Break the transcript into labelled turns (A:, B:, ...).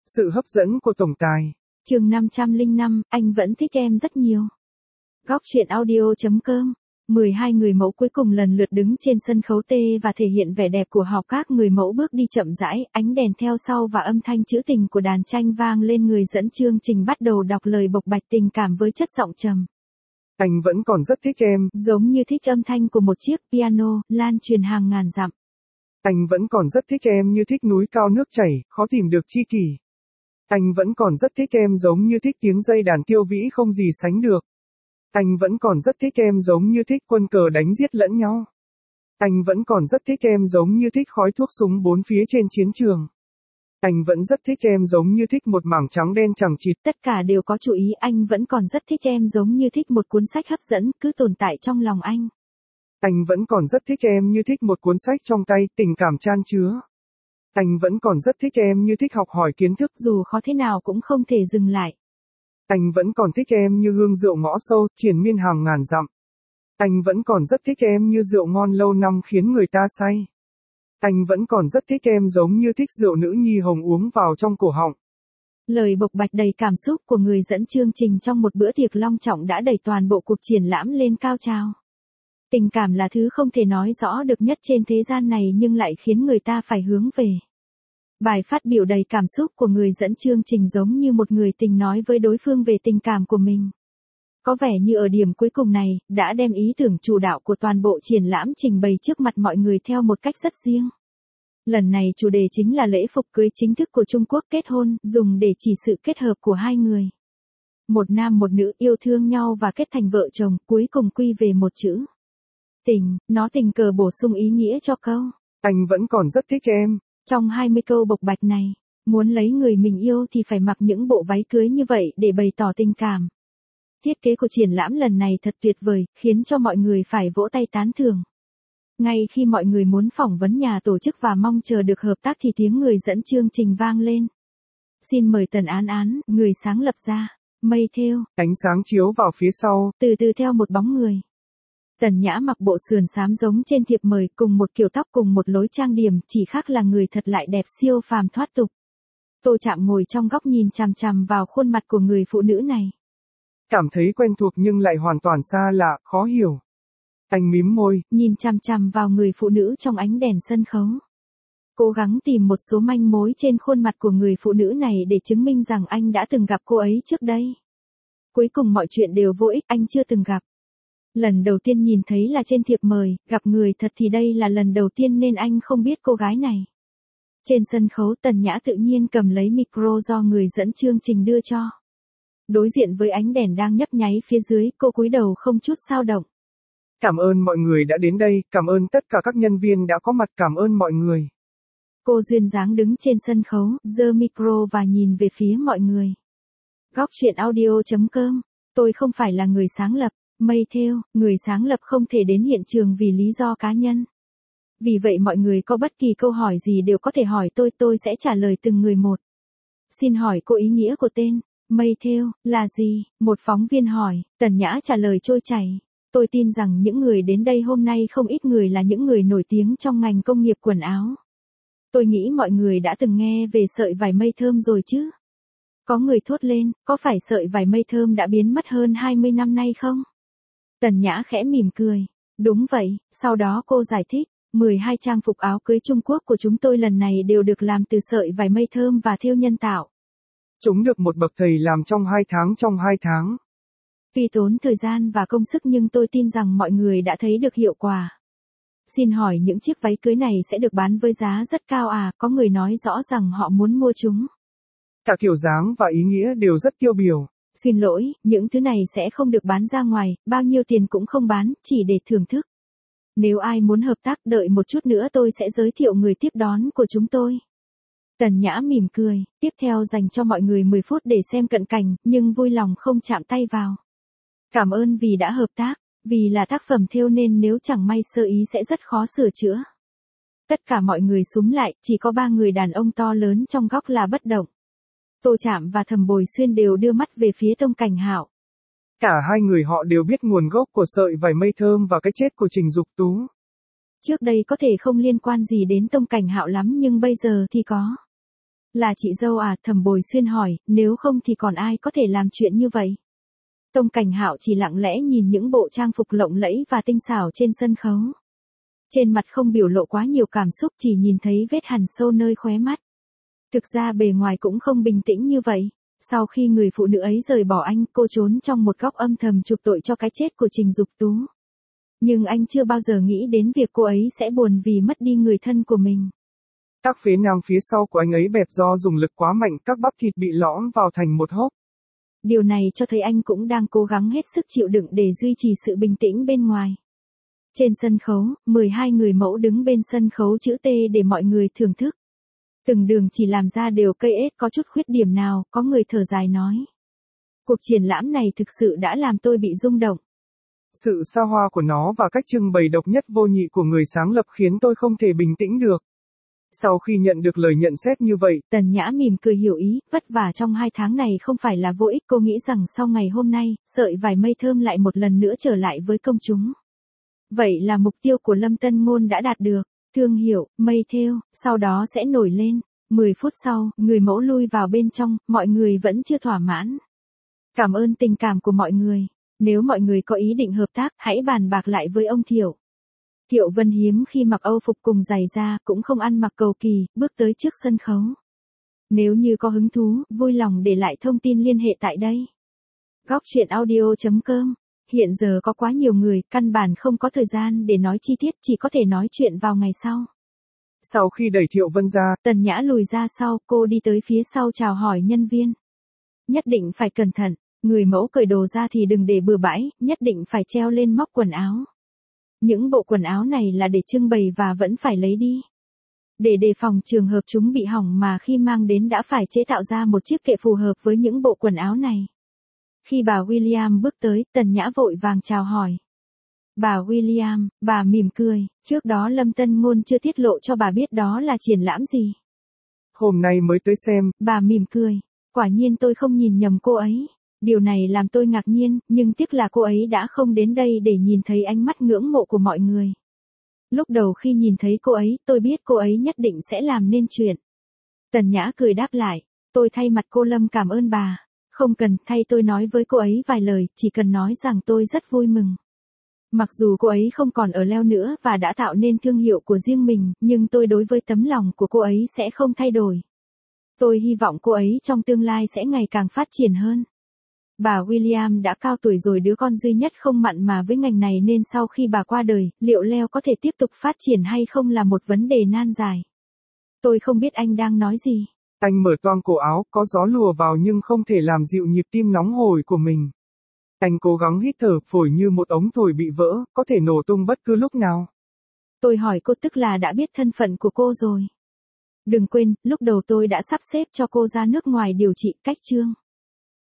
A: Sự hấp dẫn của tổng tài.
B: Chương 505, anh vẫn thích em rất nhiều. Góc truyện audio.com. 12 người mẫu cuối cùng lần lượt đứng trên sân khấu T và thể hiện vẻ đẹp của họ. Các người mẫu bước đi chậm rãi, ánh đèn theo sau và âm thanh trữ tình của đàn tranh vang lên. Người dẫn chương trình bắt đầu đọc lời bộc bạch tình cảm với chất giọng trầm.
A: Anh vẫn còn rất thích em.
B: Giống như thích âm thanh của một chiếc piano, lan truyền hàng ngàn dặm.
A: Anh vẫn còn rất thích em như thích núi cao nước chảy, khó tìm được chi kỷ. Anh vẫn còn rất thích em giống như thích tiếng dây đàn tiêu vĩ không gì sánh được. Anh vẫn còn rất thích em giống như thích quân cờ đánh giết lẫn nhau. Anh vẫn còn rất thích em giống như thích khói thuốc súng bốn phía trên chiến trường. Anh vẫn rất thích em giống như thích một mảng trắng đen chằng chịt.
B: Tất cả đều có chú ý. Anh vẫn còn rất thích em giống như thích một cuốn sách hấp dẫn cứ tồn tại trong lòng anh.
A: Anh vẫn còn rất thích em như thích một cuốn sách trong tay, tình cảm chan chứa. Anh vẫn còn rất thích em như thích học hỏi kiến thức,
B: dù khó thế nào cũng không thể dừng lại.
A: Anh vẫn còn thích em như hương rượu ngõ sâu, triền miên hàng ngàn dặm. Anh vẫn còn rất thích em như rượu ngon lâu năm khiến người ta say. Anh vẫn còn rất thích em giống như thích rượu nữ nhi hồng uống vào trong cổ họng.
B: Lời bộc bạch đầy cảm xúc của người dẫn chương trình trong một bữa tiệc long trọng đã đẩy toàn bộ cuộc triển lãm lên cao trào. Tình cảm là thứ không thể nói rõ được nhất trên thế gian này nhưng lại khiến người ta phải hướng về. Bài phát biểu đầy cảm xúc của người dẫn chương trình giống như một người tình nói với đối phương về tình cảm của mình. Có vẻ như ở điểm cuối cùng này, đã đem ý tưởng chủ đạo của toàn bộ triển lãm trình bày trước mặt mọi người theo một cách rất riêng. Lần này chủ đề chính là lễ phục cưới chính thức của Trung Quốc, kết hôn, dùng để chỉ sự kết hợp của hai người. Một nam một nữ yêu thương nhau và kết thành vợ chồng, cuối cùng quy về một chữ. Tình, nó tình cờ bổ sung ý nghĩa cho câu.
A: Anh vẫn còn rất thích em.
B: Trong 20 câu bộc bạch này, muốn lấy người mình yêu thì phải mặc những bộ váy cưới như vậy để bày tỏ tình cảm. Thiết kế của triển lãm lần này thật tuyệt vời, khiến cho mọi người phải vỗ tay tán thưởng. Ngay khi mọi người muốn phỏng vấn nhà tổ chức và mong chờ được hợp tác thì tiếng người dẫn chương trình vang lên. Xin mời Tần Án Án, người sáng lập ra, mây thêu.
A: Ánh sáng chiếu vào phía sau,
B: từ từ theo một bóng người. Tần Nhã mặc bộ sườn xám giống trên thiệp mời, cùng một kiểu tóc cùng một lối trang điểm, chỉ khác là người thật lại đẹp siêu phàm thoát tục. Tô Trạm ngồi trong góc nhìn chằm chằm vào khuôn mặt của người phụ nữ này.
A: Cảm thấy quen thuộc nhưng lại hoàn toàn xa lạ, khó hiểu. Anh mím môi,
B: nhìn chằm chằm vào người phụ nữ trong ánh đèn sân khấu. Cố gắng tìm một số manh mối trên khuôn mặt của người phụ nữ này để chứng minh rằng anh đã từng gặp cô ấy trước đây. Cuối cùng mọi chuyện đều vô ích, anh chưa từng gặp. Lần đầu tiên nhìn thấy là trên thiệp mời, gặp người thật thì đây là lần đầu tiên nên anh không biết cô gái này. Trên sân khấu Tần Nhã tự nhiên cầm lấy micro do người dẫn chương trình đưa cho. Đối diện với ánh đèn đang nhấp nháy phía dưới, cô cúi đầu không chút xao động.
A: Cảm ơn mọi người đã đến đây, cảm ơn tất cả các nhân viên đã có mặt, cảm ơn mọi người.
B: Cô duyên dáng đứng trên sân khấu, giơ micro và nhìn về phía mọi người. Góc truyện audio.com. Tôi không phải là người sáng lập. Mây thêu, người sáng lập không thể đến hiện trường vì lý do cá nhân. Vì vậy mọi người có bất kỳ câu hỏi gì đều có thể hỏi tôi sẽ trả lời từng người một. Xin hỏi cô ý nghĩa của tên Mây thêu là gì? Một phóng viên hỏi. Tần Nhã trả lời trôi chảy. Tôi tin rằng những người đến đây hôm nay không ít người là những người nổi tiếng trong ngành công nghiệp quần áo. Tôi nghĩ mọi người đã từng nghe về sợi vải mây thơm rồi chứ? Có người thốt lên, có phải sợi vải mây thơm đã biến mất hơn 20 năm nay không? Tần Nhã khẽ mỉm cười. Đúng vậy, sau đó cô giải thích, 12 trang phục áo cưới Trung Quốc của chúng tôi lần này đều được làm từ sợi vải mây thơm và thêu nhân tạo.
A: Chúng được một bậc thầy làm trong 2 tháng.
B: Tuy tốn thời gian và công sức nhưng tôi tin rằng mọi người đã thấy được hiệu quả. Xin hỏi những chiếc váy cưới này sẽ được bán với giá rất cao à? Có người nói rõ rằng họ muốn mua chúng.
A: Cả kiểu dáng và ý nghĩa đều rất tiêu biểu.
B: Xin lỗi, những thứ này sẽ không được bán ra ngoài, bao nhiêu tiền cũng không bán, chỉ để thưởng thức. Nếu ai muốn hợp tác đợi một chút nữa tôi sẽ giới thiệu người tiếp đón của chúng tôi. Tần Nhã mỉm cười, tiếp theo dành cho mọi người 10 phút để xem cận cảnh, nhưng vui lòng không chạm tay vào. Cảm ơn vì đã hợp tác, vì là tác phẩm thêu nên nếu chẳng may sơ ý sẽ rất khó sửa chữa. Tất cả mọi người súm lại, chỉ có 3 người đàn ông to lớn trong góc là bất động. Tô Trạm và Thẩm Bồi Xuyên đều đưa mắt về phía Tông Cảnh Hạo.
A: Cả hai người họ đều biết nguồn gốc của sợi vải mây thơm và cái chết của Trình Dục Tú.
B: Trước đây có thể không liên quan gì đến Tông Cảnh Hạo lắm nhưng bây giờ thì có. Là chị dâu à? Thẩm Bồi Xuyên hỏi, nếu không thì còn ai có thể làm chuyện như vậy? Tông Cảnh Hạo chỉ lặng lẽ nhìn những bộ trang phục lộng lẫy và tinh xảo trên sân khấu. Trên mặt không biểu lộ quá nhiều cảm xúc, chỉ nhìn thấy vết hằn sâu nơi khóe mắt. Thực ra bề ngoài cũng không bình tĩnh như vậy. Sau khi người phụ nữ ấy rời bỏ anh, cô trốn trong một góc âm thầm chuộc tội cho cái chết của Trình Dục Tú. Nhưng anh chưa bao giờ nghĩ đến việc cô ấy sẽ buồn vì mất đi người thân của mình.
A: Các phế nang phía sau của anh ấy bẹp do dùng lực quá mạnh, các bắp thịt bị lõm vào thành một hốc.
B: Điều này cho thấy anh cũng đang cố gắng hết sức chịu đựng để duy trì sự bình tĩnh bên ngoài. Trên sân khấu, 12 người mẫu đứng bên sân khấu chữ T để mọi người thưởng thức. Từng đường chỉ làm ra đều cây ếch có chút khuyết điểm nào, có người thở dài nói. Cuộc triển lãm này thực sự đã làm tôi bị rung động.
A: Sự xa hoa của nó và cách trưng bày độc nhất vô nhị của người sáng lập khiến tôi không thể bình tĩnh được. Sau khi nhận được lời nhận xét như vậy,
B: Tần Nhã mỉm cười hiểu ý, vất vả trong 2 tháng này không phải là vô ích. Cô nghĩ rằng sau ngày hôm nay, sợi vải mây thơm lại một lần nữa trở lại với công chúng. Vậy là mục tiêu của Lâm Tân Ngôn đã đạt được. Thương hiệu, mây thêu, sau đó sẽ nổi lên. 10 phút sau, người mẫu lui vào bên trong, mọi người vẫn chưa thỏa mãn. Cảm ơn tình cảm của mọi người. Nếu mọi người có ý định hợp tác, hãy bàn bạc lại với ông Thiệu. Thiệu Vân hiếm khi mặc Âu phục cùng giày da, cũng không ăn mặc cầu kỳ, bước tới trước sân khấu. Nếu như có hứng thú, vui lòng để lại thông tin liên hệ tại đây. Góc truyện audio.com. Hiện giờ có quá nhiều người, căn bản không có thời gian để nói chi tiết, chỉ có thể nói chuyện vào ngày sau.
A: Sau khi đẩy Thiệu Vân ra,
B: Tần Nhã lùi ra sau, cô đi tới phía sau chào hỏi nhân viên. Nhất định phải cẩn thận, người mẫu cởi đồ ra thì đừng để bừa bãi, nhất định phải treo lên móc quần áo. Những bộ quần áo này là để trưng bày và vẫn phải lấy đi. Để đề phòng trường hợp chúng bị hỏng mà khi mang đến đã phải chế tạo ra một chiếc kệ phù hợp với những bộ quần áo này. Khi bà William bước tới, Tần Nhã vội vàng chào hỏi. Bà William, bà mỉm cười, trước đó Lâm Tân Ngôn chưa tiết lộ cho bà biết đó là triển lãm gì.
A: Hôm nay mới tới xem.
B: Bà mỉm cười, quả nhiên tôi không nhìn nhầm cô ấy. Điều này làm tôi ngạc nhiên, nhưng tiếc là cô ấy đã không đến đây để nhìn thấy ánh mắt ngưỡng mộ của mọi người. Lúc đầu khi nhìn thấy cô ấy, tôi biết cô ấy nhất định sẽ làm nên chuyện. Tần Nhã cười đáp lại, tôi thay mặt cô Lâm cảm ơn bà. Không cần, thay tôi nói với cô ấy vài lời, chỉ cần nói rằng tôi rất vui mừng. Mặc dù cô ấy không còn ở Leo nữa và đã tạo nên thương hiệu của riêng mình, nhưng tôi đối với tấm lòng của cô ấy sẽ không thay đổi. Tôi hy vọng cô ấy trong tương lai sẽ ngày càng phát triển hơn. Bà William đã cao tuổi rồi, đứa con duy nhất không mặn mà với ngành này nên sau khi bà qua đời, liệu Leo có thể tiếp tục phát triển hay không là một vấn đề nan giải. Tôi không biết anh đang nói gì.
A: Anh mở toang cổ áo, có gió lùa vào nhưng không thể làm dịu nhịp tim nóng hổi của mình. Anh cố gắng hít thở, phổi như một ống thổi bị vỡ, có thể nổ tung bất cứ lúc nào.
B: Tôi hỏi cô, tức là đã biết thân phận của cô rồi. Đừng quên, lúc đầu tôi đã sắp xếp cho cô ra nước ngoài điều trị cách chương.